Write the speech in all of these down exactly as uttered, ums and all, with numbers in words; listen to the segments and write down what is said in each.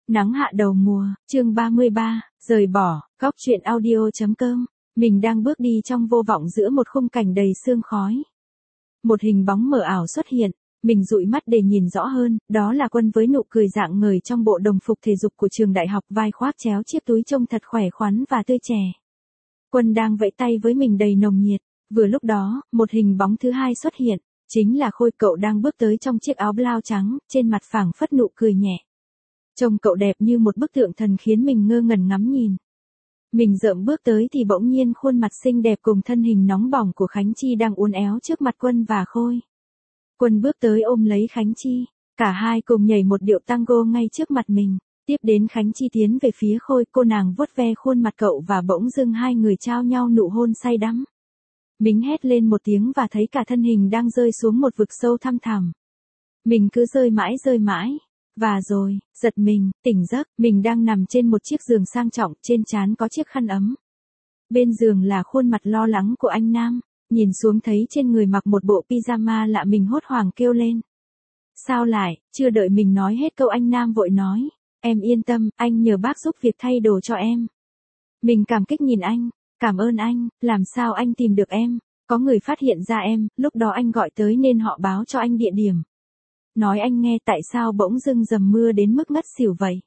Nắng hạ đầu mùa, chương ba mươi ba, rời bỏ, góc truyện audio.com. Mình đang bước đi trong vô vọng giữa một khung cảnh đầy sương khói. Một hình bóng mờ ảo xuất hiện, mình dụi mắt để nhìn rõ hơn, đó là Quân với nụ cười rạng ngời trong bộ đồng phục thể dục của trường đại học, vai khoác chéo chiếc túi trông thật khỏe khoắn và tươi trẻ. Quân đang vẫy tay với mình đầy nồng nhiệt. Vừa lúc đó, một hình bóng thứ hai xuất hiện, chính là Khôi. Cậu đang bước tới trong chiếc áo blau trắng, trên mặt phảng phất nụ cười nhẹ. Trông cậu đẹp như một bức tượng thần khiến mình ngơ ngẩn ngắm nhìn. Mình dợm bước tới thì bỗng nhiên khuôn mặt xinh đẹp cùng thân hình nóng bỏng của Khánh Chi đang uốn éo trước mặt Quân và Khôi. Quân bước tới ôm lấy Khánh Chi, cả hai cùng nhảy một điệu tango ngay trước mặt mình. Tiếp đến Khánh Chi tiến về phía Khôi, cô nàng vuốt ve khuôn mặt cậu và bỗng dưng hai người trao nhau nụ hôn say đắm. Mình hét lên một tiếng và thấy cả thân hình đang rơi xuống một vực sâu thăm thẳm. Mình cứ rơi mãi rơi mãi. Và rồi, giật mình, tỉnh giấc, mình đang nằm trên một chiếc giường sang trọng, trên trán có chiếc khăn ấm. Bên giường là khuôn mặt lo lắng của anh Nam, nhìn xuống thấy trên người mặc một bộ pyjama lạ, mình hốt hoảng kêu lên. Sao lại, chưa đợi mình nói hết câu anh Nam vội nói, em yên tâm, anh nhờ bác giúp việc thay đồ cho em. Mình cảm kích nhìn anh, cảm ơn anh, làm sao anh tìm được em, có người phát hiện ra em, lúc đó anh gọi tới nên họ báo cho anh địa điểm. Nói anh nghe tại sao bỗng dưng dầm mưa đến mức ngất xỉu vậy.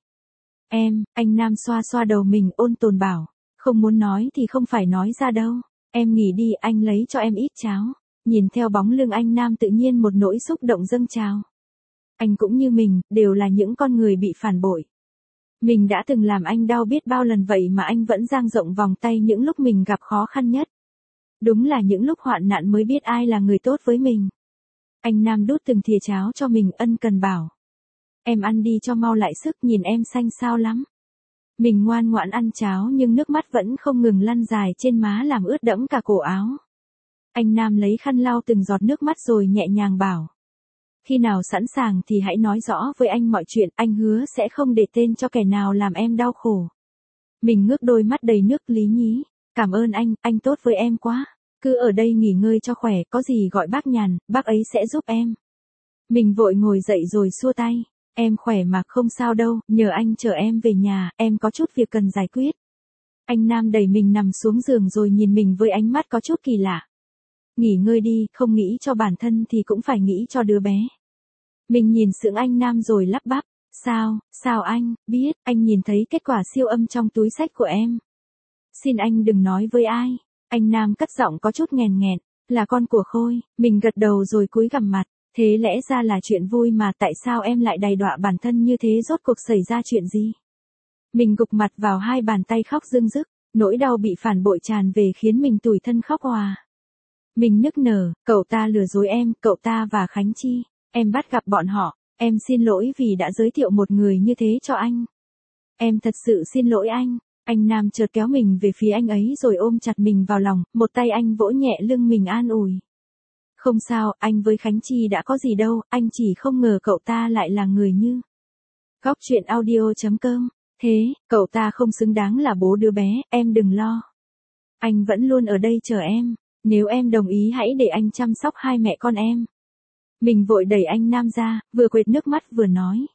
Em, anh Nam xoa xoa đầu mình ôn tồn bảo, không muốn nói thì không phải nói ra đâu, em nghỉ đi, anh lấy cho em ít cháo. Nhìn theo bóng lưng anh Nam tự nhiên một nỗi xúc động dâng trào. Anh cũng như mình, đều là những con người bị phản bội. Mình đã từng làm anh đau biết bao lần vậy mà anh vẫn dang rộng vòng tay những lúc mình gặp khó khăn nhất. Đúng là những lúc hoạn nạn mới biết ai là người tốt với mình. Anh Nam đút từng thìa cháo cho mình, ân cần bảo. Em ăn đi cho mau lại sức, nhìn em xanh xao lắm. Mình ngoan ngoãn ăn cháo nhưng nước mắt vẫn không ngừng lăn dài trên má làm ướt đẫm cả cổ áo. Anh Nam lấy khăn lau từng giọt nước mắt rồi nhẹ nhàng bảo. Khi nào sẵn sàng thì hãy nói rõ với anh mọi chuyện, anh hứa sẽ không để tên cho kẻ nào làm em đau khổ. Mình ngước đôi mắt đầy nước, lý nhí. Cảm ơn anh, anh tốt với em quá. Cứ ở đây nghỉ ngơi cho khỏe, có gì gọi bác Nhàn, bác ấy sẽ giúp em. Mình vội ngồi dậy rồi xua tay. Em khỏe mà, không sao đâu, nhờ anh chở em về nhà, em có chút việc cần giải quyết. Anh Nam đẩy mình nằm xuống giường rồi nhìn mình với ánh mắt có chút kỳ lạ. Nghỉ ngơi đi, không nghĩ cho bản thân thì cũng phải nghĩ cho đứa bé. Mình nhìn sững anh Nam rồi lắp bắp. Sao, sao anh, biết, anh nhìn thấy kết quả siêu âm trong túi xách của em. Xin anh đừng nói với ai. Anh Nam cất giọng có chút nghèn nghẹn, là con của Khôi. Mình gật đầu rồi cúi gằm mặt, thế lẽ ra là chuyện vui mà tại sao em lại đày đọa bản thân như thế, rốt cuộc xảy ra chuyện gì? Mình gục mặt vào hai bàn tay khóc rưng rức, nỗi đau bị phản bội tràn về khiến mình tủi thân khóc òa. Mình nức nở, cậu ta lừa dối em, cậu ta và Khánh Chi, em bắt gặp bọn họ, em xin lỗi vì đã giới thiệu một người như thế cho anh. Em thật sự xin lỗi anh. Anh Nam chợt kéo mình về phía anh ấy rồi ôm chặt mình vào lòng, một tay anh vỗ nhẹ lưng mình an ủi. Không sao, anh với Khánh Chi đã có gì đâu, anh chỉ không ngờ cậu ta lại là người như. Góc truyện audio.com. Thế, cậu ta không xứng đáng là bố đứa bé, em đừng lo. Anh vẫn luôn ở đây chờ em, nếu em đồng ý hãy để anh chăm sóc hai mẹ con em. Mình vội đẩy anh Nam ra, vừa quệt nước mắt vừa nói.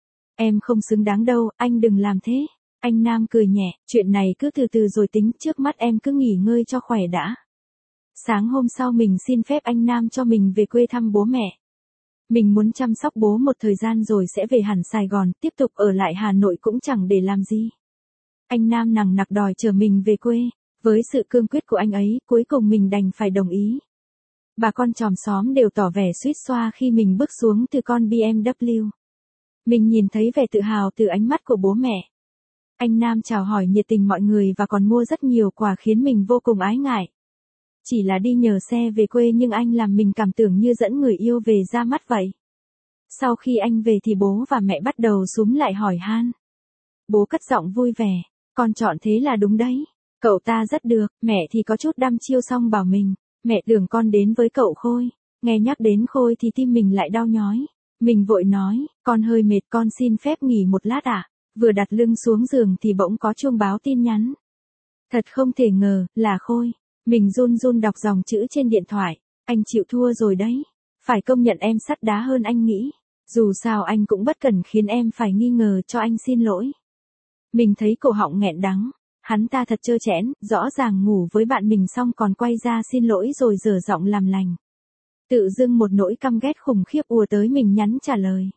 Em không xứng đáng đâu, anh đừng làm thế. Anh Nam cười nhẹ, chuyện này cứ từ từ rồi tính, trước mắt em cứ nghỉ ngơi cho khỏe đã. Sáng hôm sau mình xin phép anh Nam cho mình về quê thăm bố mẹ. Mình muốn chăm sóc bố một thời gian rồi sẽ về hẳn Sài Gòn, tiếp tục ở lại Hà Nội cũng chẳng để làm gì. Anh Nam nằng nặc đòi chở mình về quê, với sự cương quyết của anh ấy, cuối cùng mình đành phải đồng ý. Bà con chòm xóm đều tỏ vẻ suýt xoa khi mình bước xuống từ con bê em vê kép. Mình nhìn thấy vẻ tự hào từ ánh mắt của bố mẹ. Anh Nam chào hỏi nhiệt tình mọi người và còn mua rất nhiều quà khiến mình vô cùng ái ngại. Chỉ là đi nhờ xe về quê nhưng anh làm mình cảm tưởng như dẫn người yêu về ra mắt vậy. Sau khi anh về thì bố và mẹ bắt đầu xúm lại hỏi han. Bố cất giọng vui vẻ, con chọn thế là đúng đấy. Cậu ta rất được, mẹ thì có chút đăm chiêu xong bảo mình, mẹ tưởng con đến với cậu Khôi. Nghe nhắc đến Khôi thì tim mình lại đau nhói. Mình vội nói, con hơi mệt, con xin phép nghỉ một lát ạ. À? Vừa đặt lưng xuống giường thì bỗng có chuông báo tin nhắn. Thật không thể ngờ, là Khôi. Mình run run đọc dòng chữ trên điện thoại. Anh chịu thua rồi đấy. Phải công nhận em sắt đá hơn anh nghĩ. Dù sao anh cũng bất cần khiến em phải nghi ngờ, cho anh xin lỗi. Mình thấy cổ họng nghẹn đắng, hắn ta thật trơ trẽn, rõ ràng ngủ với bạn mình xong còn quay ra xin lỗi rồi dở giọng làm lành. Tự dưng một nỗi căm ghét khủng khiếp ùa tới, mình nhắn trả lời.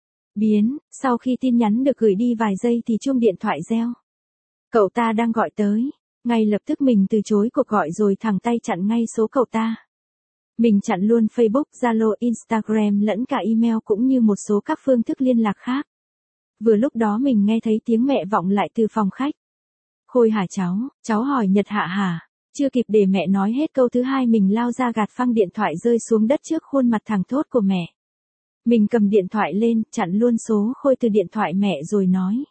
Biến, sau khi tin nhắn được gửi đi vài giây thì chuông điện thoại reo. Cậu ta đang gọi tới, ngay lập tức mình từ chối cuộc gọi rồi thẳng tay chặn ngay số cậu ta. Mình chặn luôn Facebook, Zalo, Instagram lẫn cả email cũng như một số các phương thức liên lạc khác. Vừa lúc đó mình nghe thấy tiếng mẹ vọng lại từ phòng khách. Khôi hả cháu, cháu hỏi Nhật Hạ hả? Chưa kịp để mẹ nói hết câu thứ hai mình lao ra gạt phăng điện thoại rơi xuống đất trước khuôn mặt thẳng thốt của mẹ. Mình cầm điện thoại lên, chặn luôn số Khôi từ điện thoại mẹ rồi nói.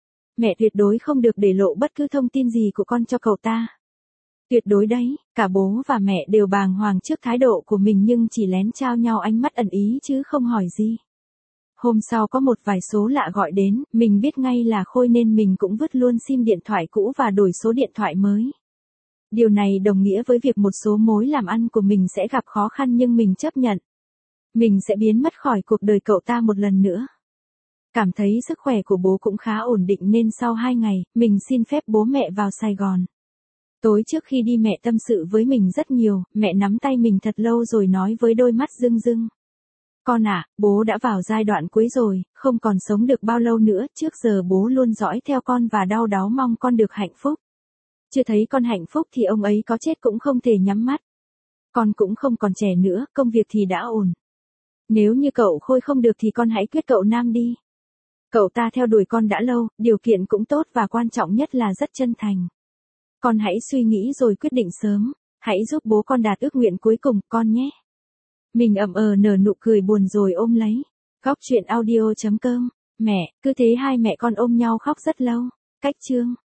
Mẹ tuyệt đối không được để lộ bất cứ thông tin gì của con cho cậu ta. Tuyệt đối đấy, cả bố và mẹ đều bàng hoàng trước thái độ của mình nhưng chỉ lén trao nhau ánh mắt ẩn ý chứ không hỏi gì. Hôm sau có một vài số lạ gọi đến, mình biết ngay là Khôi nên mình cũng vứt luôn sim điện thoại cũ và đổi số điện thoại mới. Điều này đồng nghĩa với việc một số mối làm ăn của mình sẽ gặp khó khăn nhưng mình chấp nhận. Mình sẽ biến mất khỏi cuộc đời cậu ta một lần nữa. Cảm thấy sức khỏe của bố cũng khá ổn định nên sau hai ngày, mình xin phép bố mẹ vào Sài Gòn. Tối trước khi đi mẹ tâm sự với mình rất nhiều, mẹ nắm tay mình thật lâu rồi nói với đôi mắt rưng rưng. Con à, bố đã vào giai đoạn cuối rồi, không còn sống được bao lâu nữa, trước giờ bố luôn dõi theo con và đau đáu mong con được hạnh phúc. Chưa thấy con hạnh phúc thì ông ấy có chết cũng không thể nhắm mắt. Con cũng không còn trẻ nữa, công việc thì đã ổn. Nếu như cậu Khôi không được thì con hãy quyết cậu Nam đi. Cậu ta theo đuổi con đã lâu, điều kiện cũng tốt và quan trọng nhất là rất chân thành. Con hãy suy nghĩ rồi quyết định sớm, hãy giúp bố con đạt ước nguyện cuối cùng, con nhé. Mình ậm ờ nở nụ cười buồn rồi ôm lấy. Góc truyện audio chấm com. Mẹ, cứ thế hai mẹ con ôm nhau khóc rất lâu. Cách chương.